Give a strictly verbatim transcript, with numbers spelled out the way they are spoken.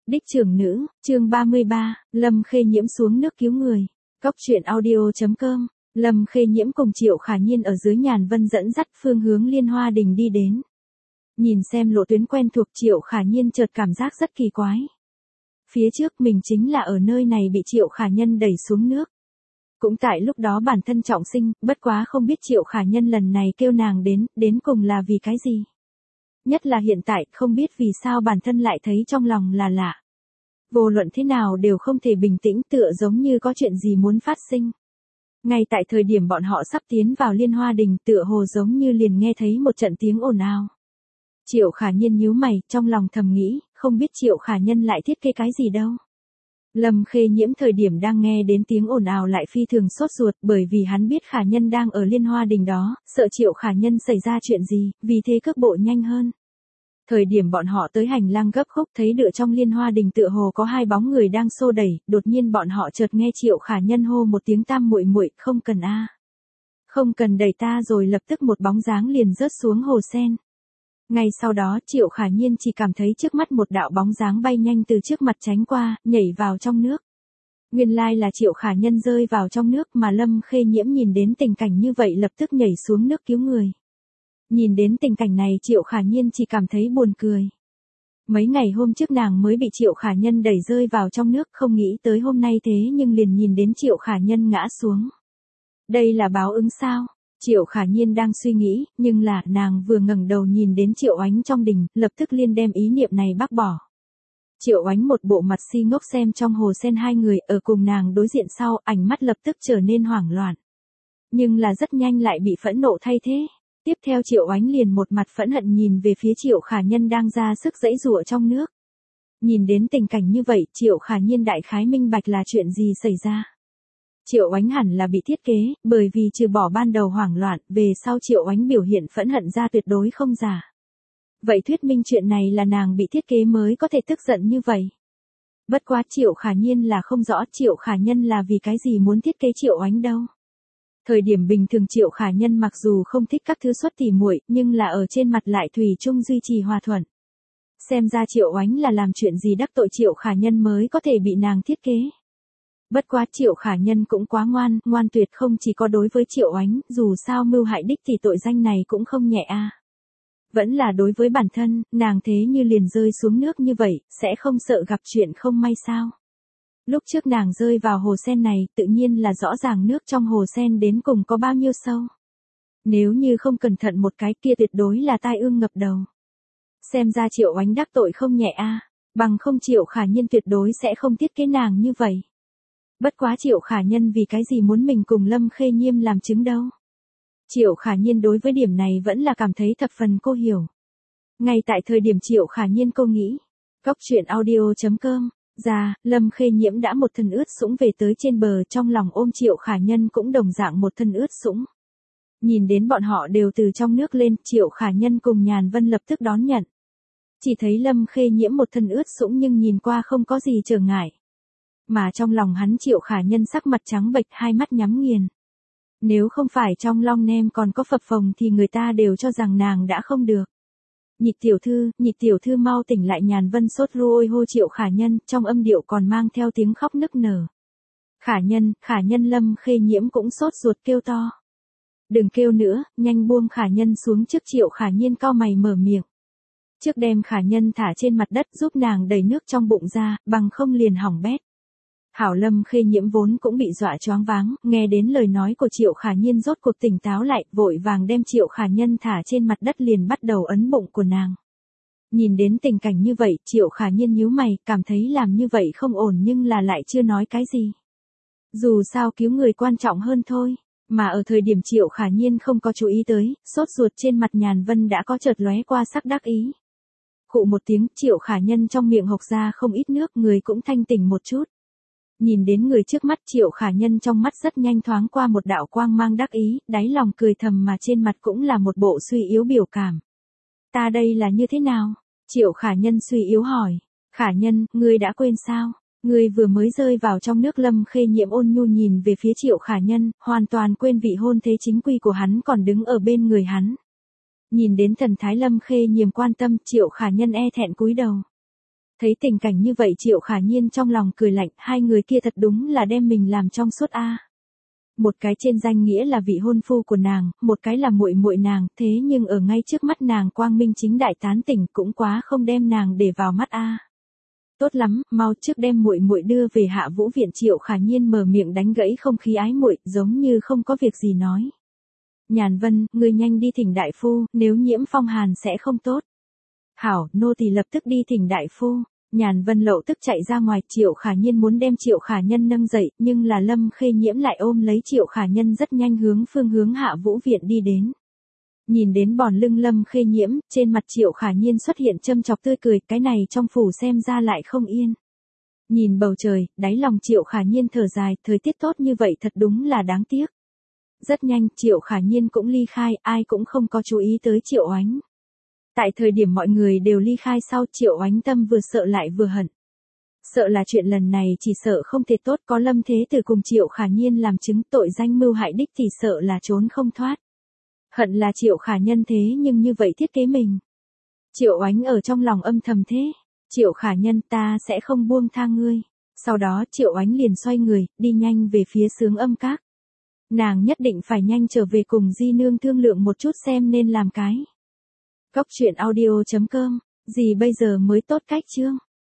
Đích trưởng nữ, chương ba mươi ba, Lâm Khê Nhiễm xuống nước cứu người. Cóc truyện audio chấm com. Lâm Khê Nhiễm cùng Triệu Khả Nhiên ở dưới nhàn vân dẫn dắt phương hướng Liên Hoa Đình đi đến. Nhìn xem lộ tuyến quen thuộc, Triệu Khả Nhiên chợt cảm giác rất kỳ quái. Phía trước mình chính là ở nơi này bị Triệu Khả Nhân đẩy xuống nước. Cũng tại lúc đó bản thân trọng sinh, bất quá không biết Triệu Khả Nhân lần này kêu nàng đến, đến cùng là vì cái gì. Nhất là hiện tại, không biết vì sao bản thân lại thấy trong lòng là lạ. Vô luận thế nào đều không thể bình tĩnh, tựa giống như có chuyện gì muốn phát sinh. Ngay tại thời điểm bọn họ sắp tiến vào Liên Hoa Đình, tựa hồ giống như liền nghe thấy một trận tiếng ồn ào. Triệu Khả Nhiên nhíu mày, trong lòng thầm nghĩ, không biết Triệu Khả Nhân lại thiết kế cái gì đâu. Lâm Khê Nhiễm thời điểm đang nghe đến tiếng ồn ào lại phi thường sốt ruột, bởi vì hắn biết Khả Nhân đang ở Liên Hoa Đình đó, sợ Triệu Khả Nhân xảy ra chuyện gì, vì thế cước bộ nhanh hơn. Thời điểm bọn họ tới hành lang gấp khúc, thấy đựa trong Liên Hoa Đình tựa hồ có hai bóng người đang xô đẩy, đột nhiên bọn họ chợt nghe Triệu Khả Nhân hô một tiếng tam muội muội, không cần a, không cần đẩy ta, rồi lập tức một bóng dáng liền rớt xuống hồ sen. Ngay sau đó Triệu Khả Nhiên chỉ cảm thấy trước mắt một đạo bóng dáng bay nhanh từ trước mặt tránh qua, nhảy vào trong nước. Nguyên lai là Triệu Khả Nhân rơi vào trong nước, mà Lâm Khê Nhiễm nhìn đến tình cảnh như vậy lập tức nhảy xuống nước cứu người. Nhìn đến tình cảnh này Triệu Khả Nhiên chỉ cảm thấy buồn cười. Mấy ngày hôm trước nàng mới bị Triệu Khả Nhân đẩy rơi vào trong nước, không nghĩ tới hôm nay thế nhưng liền nhìn đến Triệu Khả Nhân ngã xuống. Đây là báo ứng sao? Triệu Khả Nhiên đang suy nghĩ, nhưng là nàng vừa ngẩng đầu nhìn đến Triệu Oánh trong đình, lập tức liền đem ý niệm này bác bỏ. Triệu Oánh một bộ mặt si ngốc xem trong hồ sen hai người ở cùng nàng đối diện sau, ánh mắt lập tức trở nên hoảng loạn. Nhưng là rất nhanh lại bị phẫn nộ thay thế. Tiếp theo Triệu Oánh liền một mặt phẫn hận nhìn về phía Triệu Khả Nhân đang ra sức giãy giụa trong nước. Nhìn đến tình cảnh như vậy, Triệu Khả Nhiên đại khái minh bạch là chuyện gì xảy ra. Triệu Oánh hẳn là bị thiết kế, bởi vì trừ bỏ ban đầu hoảng loạn, về sau Triệu Oánh biểu hiện phẫn hận ra tuyệt đối không giả. Vậy thuyết minh chuyện này là nàng bị thiết kế mới có thể tức giận như vậy. Bất quá Triệu Khả Nhiên là không rõ Triệu Khả Nhân là vì cái gì muốn thiết kế Triệu Oánh đâu. Thời điểm bình thường Triệu Khả Nhân mặc dù không thích các thứ xuất tỉ muội, nhưng là ở trên mặt lại thủy chung duy trì hòa thuận. Xem ra Triệu Oánh là làm chuyện gì đắc tội Triệu Khả Nhân mới có thể bị nàng thiết kế. Bất quá Triệu Khả Nhân cũng quá ngoan, ngoan tuyệt không chỉ có đối với Triệu Oánh, dù sao mưu hại đích thì tội danh này cũng không nhẹ a. À. Vẫn là đối với bản thân, nàng thế như liền rơi xuống nước như vậy, sẽ không sợ gặp chuyện không may sao. Lúc trước nàng rơi vào hồ sen này, tự nhiên là rõ ràng nước trong hồ sen đến cùng có bao nhiêu sâu. Nếu như không cẩn thận một cái kia tuyệt đối là tai ương ngập đầu. Xem ra Triệu Oánh đắc tội không nhẹ a, à. Bằng không Triệu Khả Nhân tuyệt đối sẽ không thiết kế nàng như vậy. Bất quá Triệu Khả Nhân vì cái gì muốn mình cùng Lâm Khê Nhiễm làm chứng đâu. Triệu Khả Nhiên đối với điểm này vẫn là cảm thấy thập phần cô hiểu. Ngay tại thời điểm Triệu Khả Nhiên cô nghĩ. Cóc truyện audio chấm com. Ra, Lâm Khê Nhiễm đã một thân ướt sũng về tới trên bờ, trong lòng ôm Triệu Khả Nhân cũng đồng dạng một thân ướt sũng. Nhìn đến bọn họ đều từ trong nước lên, Triệu Khả Nhân cùng Nhàn Vân lập tức đón nhận. Chỉ thấy Lâm Khê Nhiễm một thân ướt sũng nhưng nhìn qua không có gì trở ngại. Mà trong lòng hắn Triệu Khả Nhân sắc mặt trắng bệch, hai mắt nhắm nghiền. Nếu không phải trong long nem còn có phập phồng thì người ta đều cho rằng nàng đã không được. Nhị tiểu thư, nhị tiểu thư mau tỉnh lại, Nhàn Vân sốt ruồi hô Triệu Khả Nhân, trong âm điệu còn mang theo tiếng khóc nức nở. Khả Nhân, Khả Nhân, Lâm Khê Nhiễm cũng sốt ruột kêu to. Đừng kêu nữa, nhanh buông Khả Nhân xuống trước. Triệu Khả Nhiên cau mày mở miệng. Trước đem Khả Nhân thả trên mặt đất giúp nàng đẩy nước trong bụng ra, bằng không liền hỏng bét. Hảo Lâm Khê Nhiễm vốn cũng bị dọa choáng váng, nghe đến lời nói của Triệu Khả Nhiên rốt cuộc tỉnh táo lại, vội vàng đem Triệu Khả Nhân thả trên mặt đất liền bắt đầu ấn bụng của nàng. Nhìn đến tình cảnh như vậy, Triệu Khả Nhiên nhíu mày, cảm thấy làm như vậy không ổn nhưng là lại chưa nói cái gì. Dù sao cứu người quan trọng hơn thôi, mà ở thời điểm Triệu Khả Nhiên không có chú ý tới, sốt ruột trên mặt Nhàn Vân đã có chợt lóe qua sắc đắc ý. Khụ một tiếng, Triệu Khả Nhân trong miệng hộc ra không ít nước, người cũng thanh tỉnh một chút. Nhìn đến người trước mắt, Triệu Khả Nhân trong mắt rất nhanh thoáng qua một đạo quang mang đắc ý, đáy lòng cười thầm mà trên mặt cũng là một bộ suy yếu biểu cảm. Ta đây là như thế nào? Triệu Khả Nhân suy yếu hỏi. Khả Nhân, ngươi đã quên sao? Ngươi vừa mới rơi vào trong nước. Lâm Khê Nhiễm ôn nhu nhìn về phía Triệu Khả Nhân, hoàn toàn quên vị hôn thế chính quy của hắn còn đứng ở bên người hắn. Nhìn đến thần thái Lâm Khê Nhiễm quan tâm, Triệu Khả Nhân e thẹn cúi đầu. Thấy tình cảnh như vậy Triệu Khả Nhiên trong lòng cười lạnh, hai người kia thật đúng là đem mình làm trong suốt a. Một cái trên danh nghĩa là vị hôn phu của nàng, một cái là muội muội nàng, thế nhưng ở ngay trước mắt nàng quang minh chính đại tán tỉnh cũng quá không đem nàng để vào mắt a. Tốt lắm, mau trước đem muội muội đưa về Hạ Vũ viện. Triệu Khả Nhiên mở miệng đánh gãy không khí ái muội, giống như không có việc gì nói. Nhàn Vân, ngươi nhanh đi thỉnh đại phu, nếu nhiễm phong hàn sẽ không tốt. Hảo, nô tỳ lập tức đi thỉnh đại phu. Nhàn Vân Lậu tức chạy ra ngoài, Triệu Khả Nhiên muốn đem Triệu Khả Nhân nâng dậy, nhưng là Lâm Khê Nhiễm lại ôm lấy Triệu Khả Nhân rất nhanh hướng phương hướng Hạ Vũ viện đi đến. Nhìn đến bòn lưng Lâm Khê Nhiễm, trên mặt Triệu Khả Nhiên xuất hiện châm chọc tươi cười, cái này trong phủ xem ra lại không yên. Nhìn bầu trời, đáy lòng Triệu Khả Nhiên thở dài, thời tiết tốt như vậy thật đúng là đáng tiếc. Rất nhanh, Triệu Khả Nhiên cũng ly khai, ai cũng không có chú ý tới Triệu Oánh. Tại thời điểm mọi người đều ly khai sau, Triệu Oánh tâm vừa sợ lại vừa hận. Sợ là chuyện lần này chỉ sợ không thể tốt, có Lâm Thế Tử cùng Triệu Khả Nhiên làm chứng tội danh mưu hại đích thì sợ là trốn không thoát. Hận là Triệu Khả Nhân thế nhưng như vậy thiết kế mình. Triệu Oánh ở trong lòng âm thầm thế. Triệu Khả Nhân, ta sẽ không buông tha ngươi. Sau đó Triệu Oánh liền xoay người, đi nhanh về phía Xướng Âm Các. Nàng nhất định phải nhanh trở về cùng Di Nương thương lượng một chút xem nên làm cái. Cóc truyện audio chấm com, gì bây giờ mới tốt cách chương.